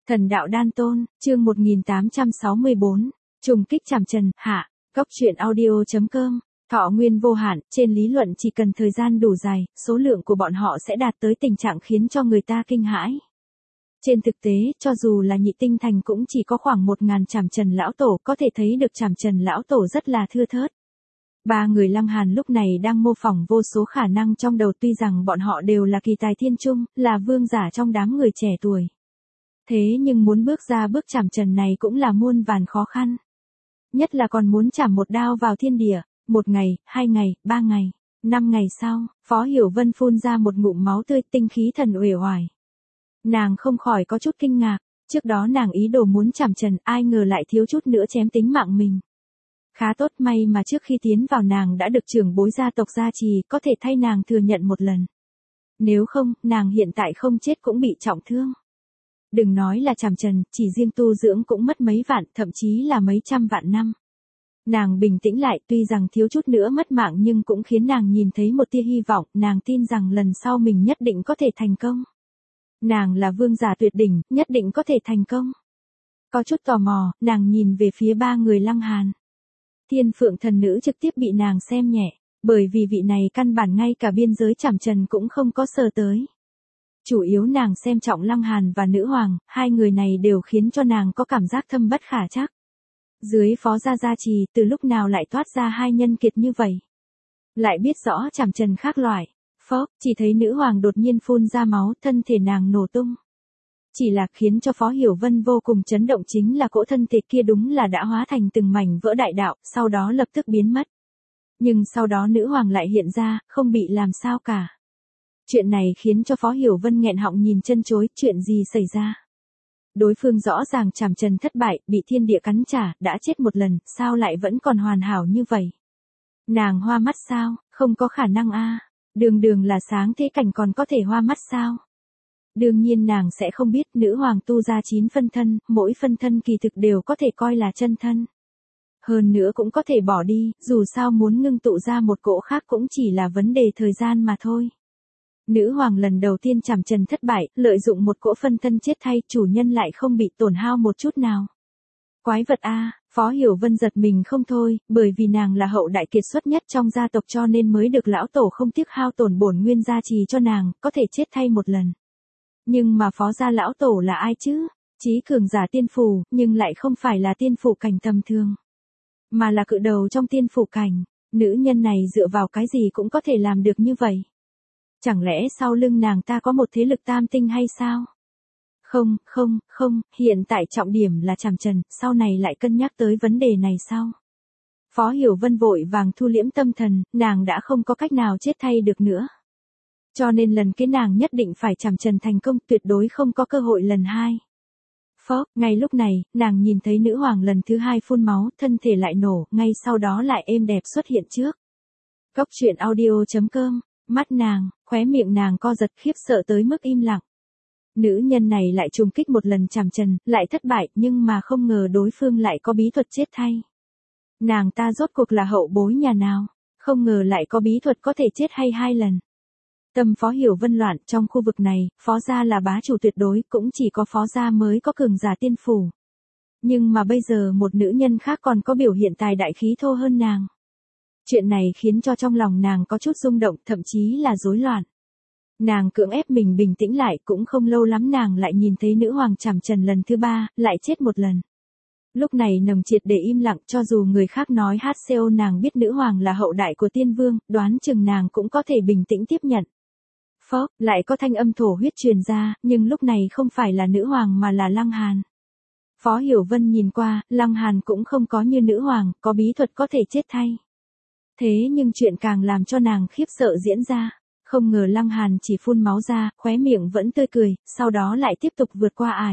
Thần đạo đan tôn, chương 1864, trùng kích chảm trần, hạ, góc truyện audio.com, thọ nguyên vô hạn, trên lý luận chỉ cần thời gian đủ dài, số lượng của bọn họ sẽ đạt tới tình trạng khiến cho người ta kinh hãi. Trên thực tế, cho dù là nhị tinh thành cũng chỉ có khoảng 1000 chảm trần lão tổ, có thể thấy được chảm trần lão tổ rất là thưa thớt. Ba người Lăng Hàn lúc này đang mô phỏng vô số khả năng trong đầu, tuy rằng bọn họ đều là kỳ tài thiên trung, là vương giả trong đám người trẻ tuổi. Thế nhưng muốn bước ra bước chảm trần này cũng là muôn vàn khó khăn. Nhất là còn muốn chảm một đao vào thiên địa, 1 ngày, 2 ngày, 3 ngày, 5 ngày sau, Phó Hiểu Vân phun ra một ngụm máu tươi, tinh khí thần uể oải. Nàng không khỏi có chút kinh ngạc, trước đó nàng ý đồ muốn chảm trần, ai ngờ lại thiếu chút nữa chém tính mạng mình. Khá tốt, may mà trước khi tiến vào nàng đã được trưởng bối gia tộc gia trì, có thể thay nàng thừa nhận một lần. Nếu không, nàng hiện tại không chết cũng bị trọng thương. Đừng nói là chảm trần, chỉ riêng tu dưỡng cũng mất mấy vạn, thậm chí là mấy trăm vạn năm. Nàng bình tĩnh lại, tuy rằng thiếu chút nữa mất mạng nhưng cũng khiến nàng nhìn thấy một tia hy vọng, nàng tin rằng lần sau mình nhất định có thể thành công. Nàng là vương giả tuyệt đỉnh, nhất định có thể thành công. Có chút tò mò, nàng nhìn về phía ba người Lăng Hàn. Thiên Phượng thần nữ trực tiếp bị nàng xem nhẹ, bởi vì vị này căn bản ngay cả biên giới chảm trần cũng không có sờ tới. Chủ yếu nàng xem trọng Lăng Hàn và nữ hoàng, hai người này đều khiến cho nàng có cảm giác thâm bất khả trắc. Dưới phó gia gia trì, từ lúc nào lại toát ra hai nhân kiệt như vậy? Lại biết rõ chảm trần khác loại. Phốc, chỉ thấy nữ hoàng đột nhiên phun ra máu, thân thể nàng nổ tung. Chỉ là khiến cho Phó Hiểu Vân vô cùng chấn động chính là cỗ thân thể kia đúng là đã hóa thành từng mảnh vỡ đại đạo, sau đó lập tức biến mất. Nhưng sau đó nữ hoàng lại hiện ra, không bị làm sao cả. Chuyện này khiến cho Phó Hiểu Vân nghẹn họng nhìn chân chối, chuyện gì xảy ra? Đối phương rõ ràng chảm trần thất bại, bị thiên địa cắn trả, đã chết một lần, sao lại vẫn còn hoàn hảo như vậy? Nàng hoa mắt sao? Không có khả năng a. Đường đường là sáng thế cảnh còn có thể hoa mắt sao? Đương nhiên nàng sẽ không biết, nữ hoàng tu ra 9 phân thân, mỗi phân thân kỳ thực đều có thể coi là chân thân. Hơn nữa cũng có thể bỏ đi, dù sao muốn ngưng tụ ra một cỗ khác cũng chỉ là vấn đề thời gian mà thôi. Nữ hoàng lần đầu tiên chảm trần thất bại, lợi dụng một cỗ phân thân chết thay, chủ nhân lại không bị tổn hao một chút nào. Quái vật a, Phó Hiểu Vân giật mình không thôi, bởi vì nàng là hậu đại kiệt xuất nhất trong gia tộc cho nên mới được lão tổ không tiếc hao tổn bổn nguyên gia trì cho nàng, có thể chết thay một lần. Nhưng mà phó gia lão tổ là ai chứ? Chí cường giả tiên phủ, nhưng lại không phải là tiên phủ cảnh tầm thường, mà là cự đầu trong tiên phủ cảnh. Nữ nhân này dựa vào cái gì cũng có thể làm được như vậy? Chẳng lẽ sau lưng nàng ta có một thế lực tam tinh hay sao? Không, hiện tại trọng điểm là chảm trần, sau này lại cân nhắc tới vấn đề này sau. Phó Hiểu Vân vội vàng thu liễm tâm thần, nàng đã không có cách nào chết thay được nữa. Cho nên lần kế nàng nhất định phải chảm trần thành công, tuyệt đối không có cơ hội lần hai. Ngay lúc này, nàng nhìn thấy nữ hoàng lần thứ hai phun máu, thân thể lại nổ, ngay sau đó lại êm đẹp xuất hiện trước. Góc truyện audio.com, mắt nàng, khóe miệng nàng co giật khiếp sợ tới mức im lặng. Nữ nhân này lại trùng kích một lần chảm trần, lại thất bại, nhưng mà không ngờ đối phương lại có bí thuật chết thay. Nàng ta rốt cuộc là hậu bối nhà nào, không ngờ lại có bí thuật có thể chết hay 2 lần. Tâm Phó Hiểu Vân loạn, trong khu vực này, phó gia là bá chủ tuyệt đối, cũng chỉ có phó gia mới có cường giả tiên phủ. Nhưng mà bây giờ một nữ nhân khác còn có biểu hiện tài đại khí thô hơn nàng. Chuyện này khiến cho trong lòng nàng có chút rung động, thậm chí là rối loạn. Nàng cưỡng ép mình bình tĩnh lại, cũng không lâu lắm nàng lại nhìn thấy nữ hoàng chảm trần lần thứ 3, lại chết một lần. Lúc này nàng triệt để im lặng, cho dù người khác nói HCO nàng biết nữ hoàng là hậu đại của tiên vương, đoán chừng nàng cũng có thể bình tĩnh tiếp nhận. Lại có thanh âm thổ huyết truyền ra, nhưng lúc này không phải là nữ hoàng mà là Lăng Hàn. Phó Hiểu Vân nhìn qua, Lăng Hàn cũng không có như nữ hoàng, có bí thuật có thể chết thay. Thế nhưng chuyện càng làm cho nàng khiếp sợ diễn ra. Không ngờ Lăng Hàn chỉ phun máu ra, khóe miệng vẫn tươi cười, sau đó lại tiếp tục vượt qua ải.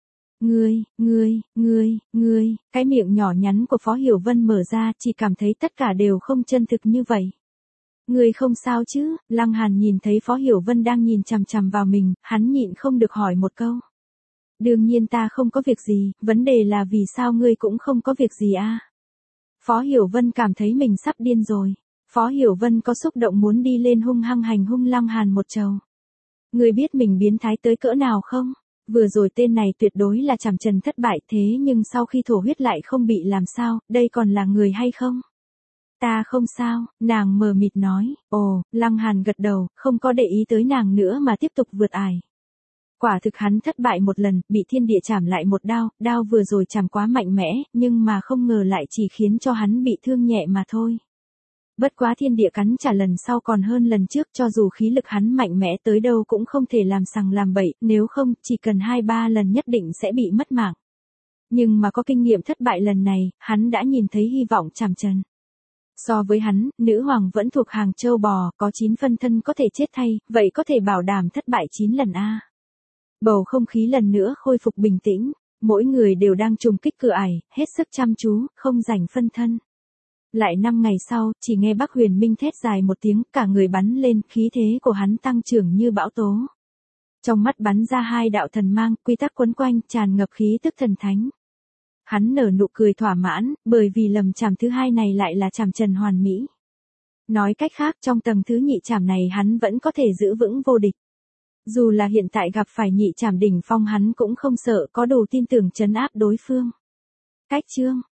Ngươi, cái miệng nhỏ nhắn của Phó Hiểu Vân mở ra, chỉ cảm thấy tất cả đều không chân thực như vậy. Ngươi không sao chứ? Lăng Hàn nhìn thấy Phó Hiểu Vân đang nhìn chằm chằm vào mình, hắn nhịn không được hỏi một câu. Đương nhiên ta không có việc gì, vấn đề là vì sao ngươi cũng không có việc gì a? Phó Hiểu Vân cảm thấy mình sắp điên rồi. Phó Hiểu Vân có xúc động muốn đi lên hung hăng hành hung Lăng Hàn một trầu. Ngươi biết mình biến thái tới cỡ nào không? Vừa rồi tên này tuyệt đối là Trảm Trần thất bại, thế nhưng sau khi thổ huyết lại không bị làm sao, đây còn là người hay không? Ta không sao, nàng mờ mịt nói. Ồ, Lăng Hàn gật đầu, không có để ý tới nàng nữa mà tiếp tục vượt ải. Quả thực hắn thất bại một lần, bị thiên địa chảm lại một đao, đao vừa rồi chảm quá mạnh mẽ, nhưng mà không ngờ lại chỉ khiến cho hắn bị thương nhẹ mà thôi. Bất quá thiên địa cắn trả lần sau còn hơn lần trước, cho dù khí lực hắn mạnh mẽ tới đâu cũng không thể làm sằng làm bậy, nếu không, chỉ cần 2-3 lần nhất định sẽ bị mất mạng. Nhưng mà có kinh nghiệm thất bại lần này, hắn đã nhìn thấy hy vọng Trảm Trần. So với hắn, nữ hoàng vẫn thuộc hàng châu bò, có 9 phân thân có thể chết thay, vậy có thể bảo đảm thất bại 9 lần a. Bầu không khí lần nữa khôi phục bình tĩnh, mỗi người đều đang trùng kích cửa ải, hết sức chăm chú, không rảnh phân thân. Lại 5 ngày sau, chỉ nghe Bắc Huyền Minh thét dài một tiếng, cả người bắn lên, khí thế của hắn tăng trưởng như bão tố. Trong mắt bắn ra 2 đạo thần mang, quy tắc quấn quanh, tràn ngập khí tức thần thánh. Hắn nở nụ cười thỏa mãn, bởi vì lầm chảm thứ 2 này lại là Trảm Trần hoàn mỹ. Nói cách khác, trong tầng thứ nhị chảm này hắn vẫn có thể giữ vững vô địch. Dù là hiện tại gặp phải nhị chảm đỉnh phong hắn cũng không sợ, có đủ tin tưởng trấn áp đối phương. Cách chương